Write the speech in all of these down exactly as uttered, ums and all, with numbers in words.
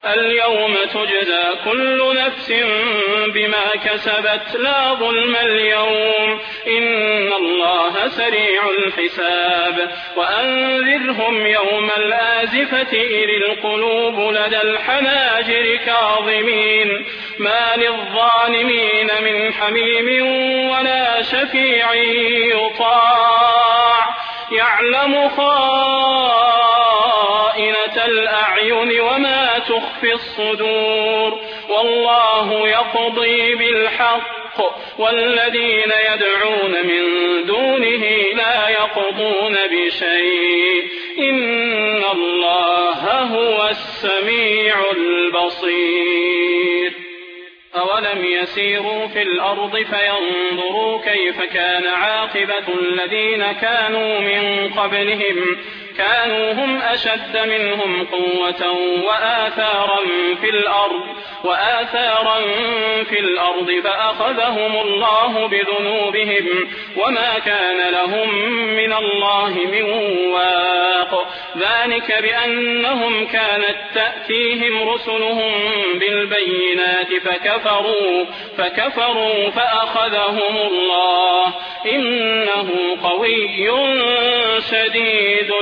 اليوم تجزى كل نفس بما كسبت لا ظلم اليوم إن الله سريع الحساب وأنذرهم يوم الآزفة إذ القلوب لدى الحناجر كاظمين ما للظالمين من حميم ولا شفيع يطاع يعلم خائنة الأعين وما تخفي الصدور والله يقضي بالحق والذين يدعون من دونه لا يقضون بشيء إن الله هو السميع البصير أولم يسيروا في الأرض فينظروا كيف كان عاقبة الذين كانوا من قبلهم كانوا هم أشد منهم قوة وآثارا في الأرض وآثارا في الأرض فأخذهم الله بذنوبهم وما كان لهم من الله من واق ذلك بأنهم كانت تأتيهم رسلهم بالبينات فكفروا فكفروا فأخذهم الله إنه قوي شديد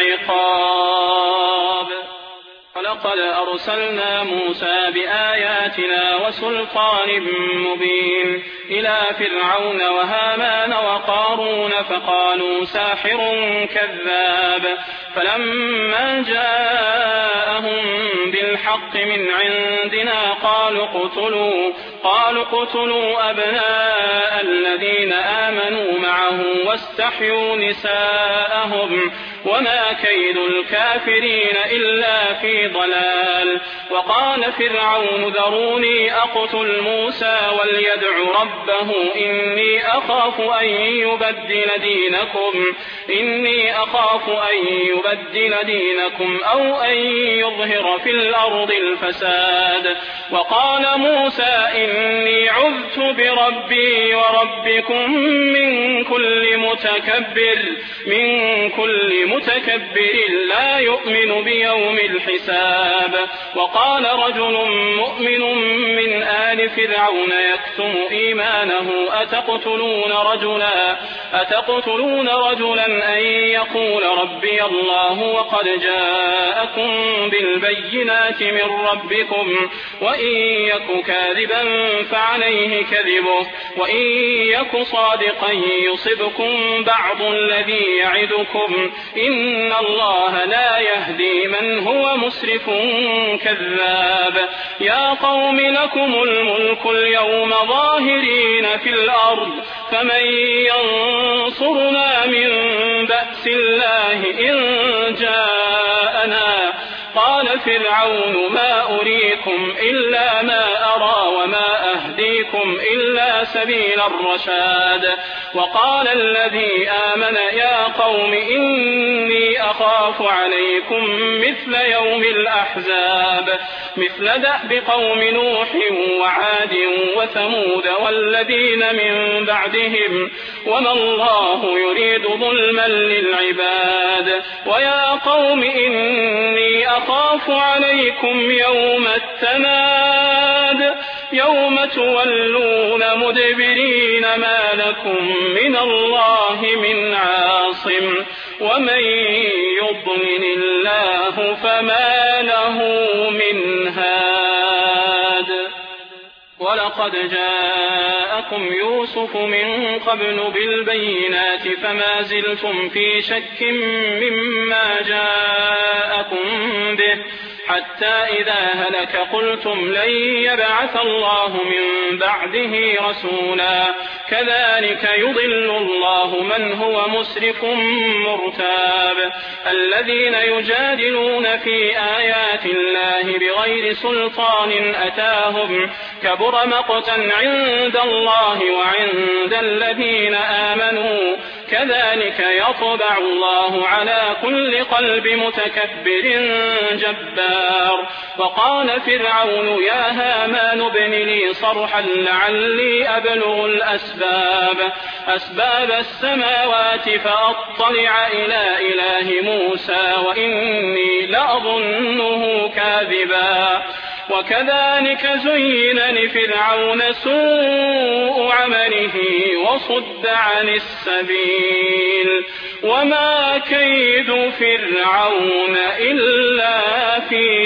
العقاب ولقد أرسلنا موسى بآياتنا وسلطان مبين إلى فرعون وهامان وقارون فقالوا ساحر كذاب فلما جاءهم بالحق من عندنا قالوا اقتلوا قالوا اقتلوا أبناء الذين آمنوا معه واستحيوا نساءهم وما كيد الكافرين إلا في ضلال وقال فرعون ذروني أقتل موسى وليدع ربه إني أخاف أن يبدل دينكم إني أخاف أن يبدل دينكم أو أن يظهر في الأرض الفساد وقال موسى إني عذت بربي وربكم من كل متكبر من كل متكبر لا يؤمن بيوم الحساب وقال رجل مؤمن من آل فرعون يكتم إيمانه أتقتلون رجلا أتقتلون رجلا أن يقول ربي الله وقد جاءكم بالبينات من ربكم وإن يك كاذبا فعليه كذبه وإن يك صادقا يصبكم بعض الذي يعدكم إن الله لا يهدي من هو مسرف كذاب يا قوم لكم الملك اليوم ظاهرين في الأرض فمن ينصرنا من بأس الله إن جاءنا قال فرعون ما أريكم إلا ما أرى وما أهديكم إلا سبيل الرشاد وقال الذي آمن يا قوم إني أخاف عليكم مثل يوم الأحزاب مثل دأب قوم نوح وعاد وثمود والذين من بعدهم وما الله يريد ظلما للعباد ويا قوم إني أخاف عليكم يوم التناد يوم تولون مدبرين ما لكم من الله من عاصم ومن يضلل الله فما له من هاد ولقد جاءكم يوسف من قبل بالبينات فما زلتم في شك مما جاءكم به حتى إذا هلك قلتم لن يبعث الله من بعده رسولا كذلك يضل الله من هو مسرف مرتاب الذين يجادلون في آيات الله بغير سلطان أتاهم كبر مقتا عند الله وعند الذين آمنوا كذلك يطبع الله على كل قلب متكبر جبار. وقال فرعون يا هامان ابن لي صرحا لعلي أبلغ الأسباب أسباب السماوات فأطلع إلى إله موسى وإني لأظنه كاذبا. وكذلك زين لفرعون سوء عمله وصد عن السبيل وما كيد فرعون إلا في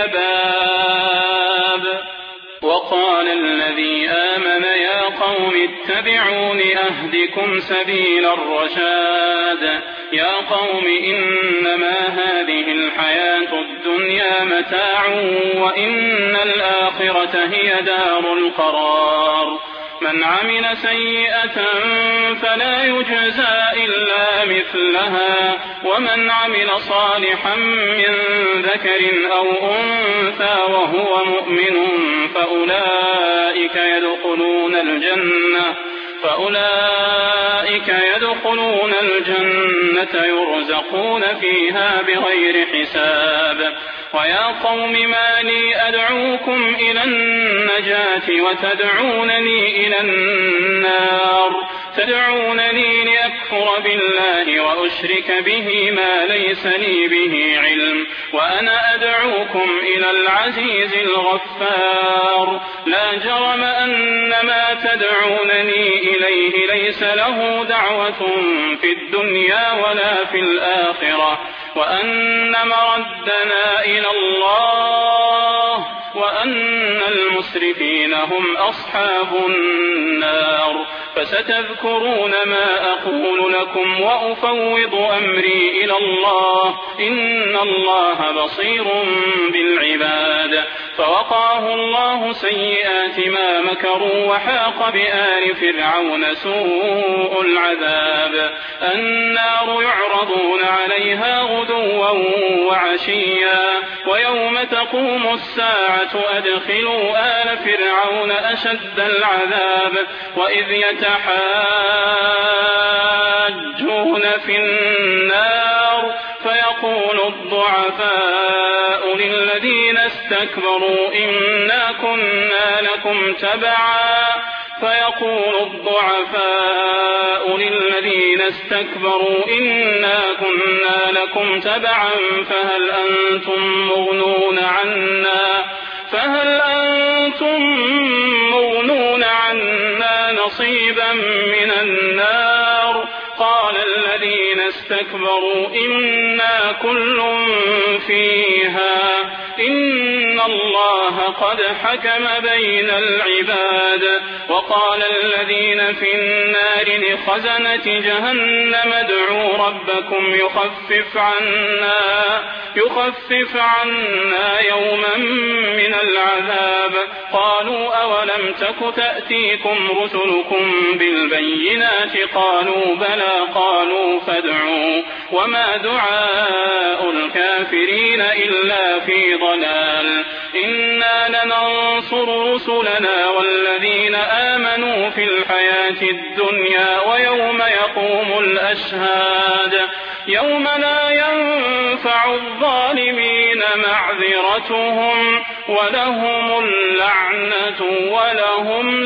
تباب. وقال الذي آمن يا قوم اتبعون أهدكم سبيل الرشاد. يا قوم إنما هذه الحياة الدنيا متاع وإن الآخرة هي دار القرار. من عمل سيئة فلا يجزى إلا مثلها ومن عمل صالحا من ذكر أو أنثى وهو مؤمن فأولئك يدخلون الجنة فأولئك يدخلون الجنة يرزقون فيها بغير حساب. ويا قوم ما لي أدعوكم إلى النجاة وتدعونني إلى النار تدعونني لأكفر بالله وأشرك به ما ليس لي به علم وأنا أدعوكم إلى العزيز الغفار. لا جرم أن ما تدعونني إليه ليس له دعوة في الدنيا ولا في الآخرة وأن مردنا إلى الله وأن المسرفين هم أصحاب النار. فستذكرون ما أقول لكم وأفوض أمري إلى الله إن الله بصير بالعباد. فوقاه الله سيئات ما مكروا وحاق بآل فرعون سوء العذاب. النار يعرضون عليها غدوا وعشيا ويوم تقوم الساعة أدخلوا آل فرعون أشد العذاب. وإذ يتحاجون في النار فيقول الضعفاء للذين استكبروا إنا كنا لكم تبعا فيقول الضعفاء للذين استكبروا إنا كنا لكم تبعا فهل أنتم مغنون عنا فهل أنتم مغنون عنا نصيبا من النار. قال الذين استكبروا إنا كل فيها إن الله قد حكم بين العباد. وقال الذين في النار لخزنة جهنم ادعوا ربكم يخفف عنا يخفف عنا يوما من العذاب. قالوا أولم تك تأتيكم رسلكم بالبينات قالوا بلى قالوا فادعوا وما دعاء الكافرين إلا في ضلال. إنا لننصر رسلنا والذين آمنوا في الحياة الدنيا ويوم يقوم الأشهاد يوم لا ينفع الظالمين معذرتهم ولهم اللعنة ولهم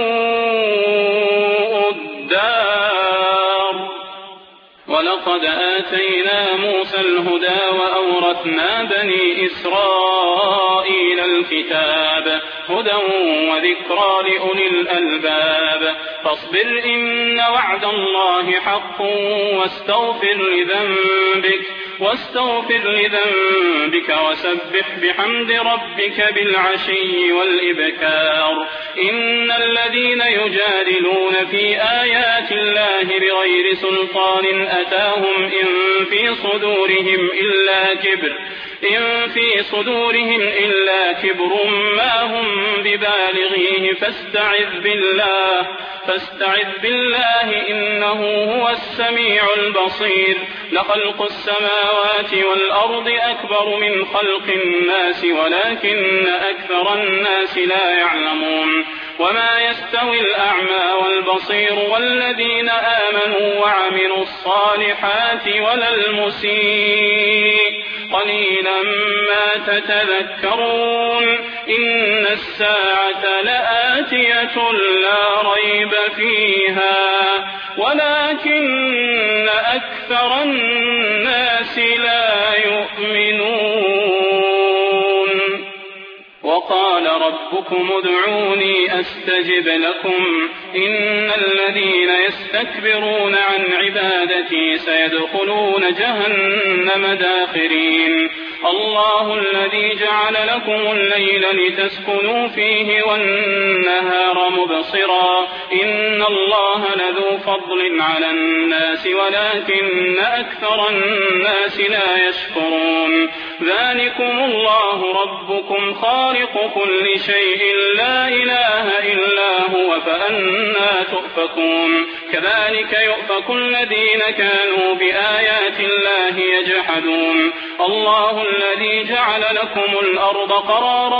سوء الدار. ولقد آتينا موسى الهدى وأورثنا بني إسرائيل الكتاب هدى وذكرى لأولي الألباب. فاصبر إن وعد الله حق واستغفر لذنبك واستغفر لذنبك وسبح بحمد ربك بالعشي والإبكار. إن الذين يجادلون في آيات الله بغير سلطان أتاهم إن في صدورهم إلا كبر إن في صدورهم إلا كبر ما هم ببالغيه فاستعذ بالله فاستعذ بالله إنه هو السميع البصير. لخلق السماوات والأرض أكبر من خلق الناس ولكن أكثر الناس لا يعلمون. وما يستوي الأعمى والبصير والذين آمنوا وعملوا الصالحات ولا المسيء قليلا ما تتذكرون. إن الساعة لآتية لا ريب فيها ولكن أكثر الناس لا يؤمنون. وقال ربكم ادعوني أستجب لكم إن الذين يستكبرون عن عبادتي سيدخلون جهنم داخرين. الله الذي جعل لكم الليل لتسكنوا فيه والنهار مبصرا إن الله لذو فضل على الناس ولكن أكثر الناس لا يشكرون. ذلكم الله ربكم خالق كل شيء لا إله إلا هو فأنى تؤفكون. كذلك يؤفك الذين كانوا بآيات الله يجحدون. الله الذي جعل لكم الأرض قرارا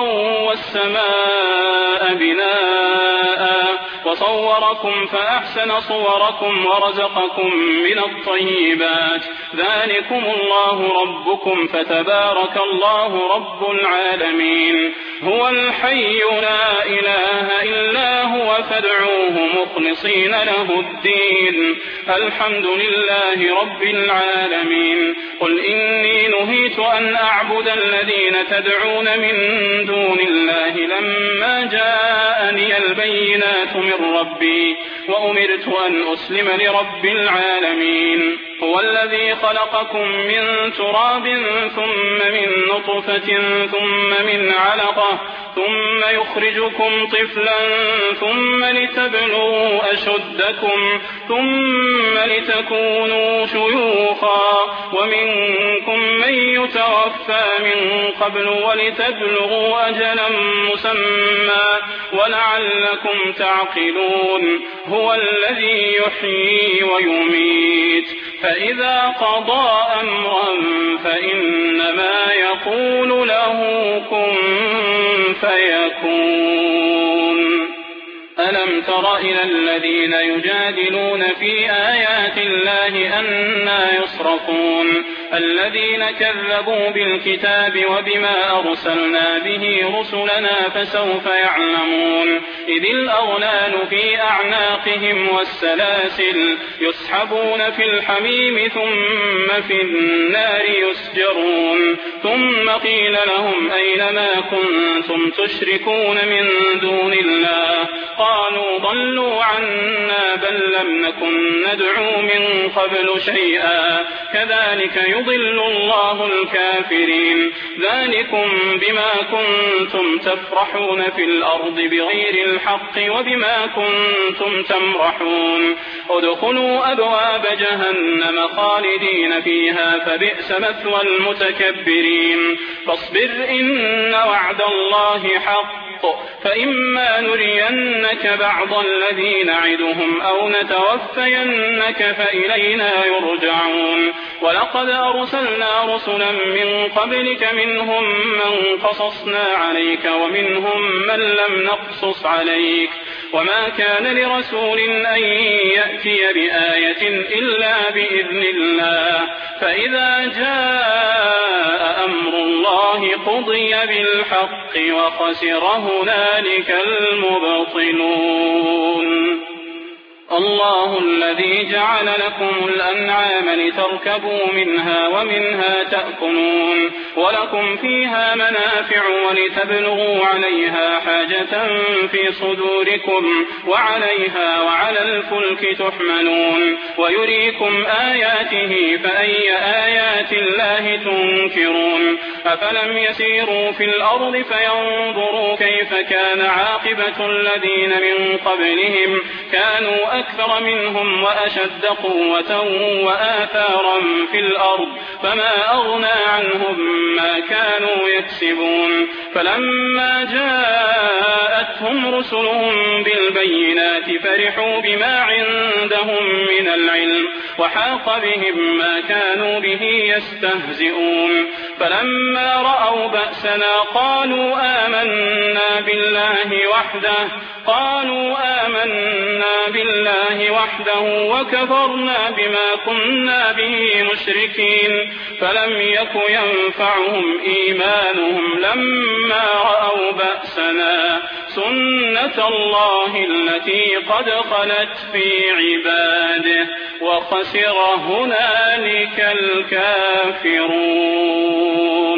والسماء بناء وصوركم فأحسن صوركم ورزقكم من الطيبات. ذلكم الله ربكم فتبارك الله رب العالمين. هو الحي لا إله إلا هو فادعوه مخلصين له الدين. الحمد لله رب العالمين. قل إني نهيت أن أعبد الذين تدعون من دون الله لما جاءني البينات من ربي وأمرت أن أسلم لرب العالمين. هو الذي خلقكم من تراب ثم من نطفة ثم من علقة ثم يخرجكم طفلا ثم لتبلغوا أشدكم ثم لتكونوا شيوخا ومنكم من يتوفى من قبل ولتبلغوا أجلا مسمى ولعلكم تعقلون. هو الذي يحيي ويميت فإذا قضى أمرا فإنما يقول له كن فيكون. ألم تر إلى الذين يجادلون في آيات الله أنى يصرفون. الذين كذبوا بالكتاب وبما أرسلنا به رسلنا فسوف يعلمون. إذ الأغلال في أعناقهم والسلاسل يسحبون في الحميم ثم في النار يسجرون. ثم قيل لهم أين ما كنتم تشركون من دون الله قالوا ضلوا عنا بل لم نكن ندعو من قبل شيئا كذلك يضل الله الكافرين. ذلكم بما كنتم تفرحون في الأرض بغير الحق وبما كنتم تمرحون. ادخلوا أبواب جهنم خالدين فيها فبئس مثوى المتكبرين. فاصبر إن وعد الله حق فإما نرينك بعض الذي نعدهم أو نتوفينك فإلينا يرجعون. ولقد أرسلنا رسلا من قبلك منهم من قصصنا عليك ومنهم من لم نقصص عليك وما كان لرسول أن يأتي بآية إلا بإذن الله. فإذا جاء أمر الله قضي بالحق وخسر هنالك المبطلون. الله الذي جعل لكم الأنعام لتركبوا منها ومنها تأكلون ولكم فيها منافع ولتبلغوا عليها حاجة في صدوركم وعليها وعلى الفلك تحملون ويريكم آياته فأي آيات الله تنكرون. أفلم يسيروا في الأرض فينظروا كيف كان عاقبة الذين من قبلهم كانوا أكثر منهم وأشد قوة وآثارا في الأرض فما أغنى عنهم ما كانوا يكسبون فلما جاءتهم رسلهم بالبينات فرحوا بما عندهم من العلم وحاق بهم ما كانوا به يستهزئون فلما رأوا بأسنا قالوا آمنا بالله وحده قالوا آمنا بالله وحده وكفرنا بما كنا به مشركين فلم يك ينفعهم إيمانهم لما رأوا بأسنا سنة الله التي قد خلت في عباده وخسر هنالك الكافرون.